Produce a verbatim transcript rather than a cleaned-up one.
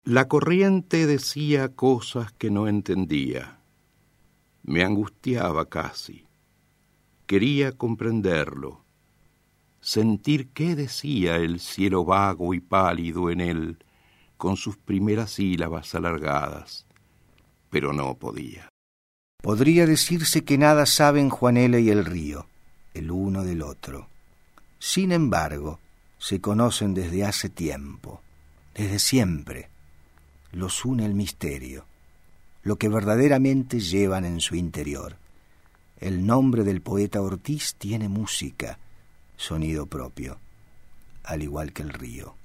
La corriente decía cosas que no entendía. Me angustiaba casi. Quería comprenderlo, sentir qué decía el cielo vago y pálido en él, con sus primeras sílabas alargadas, pero no podía. Podría decirse que nada saben Juanela y el río, el uno del otro. Sin embargo, se conocen desde hace tiempo, desde siempre. Los une el misterio, lo que verdaderamente llevan en su interior. El nombre del poeta Ortiz tiene música, sonido propio, al igual que el río.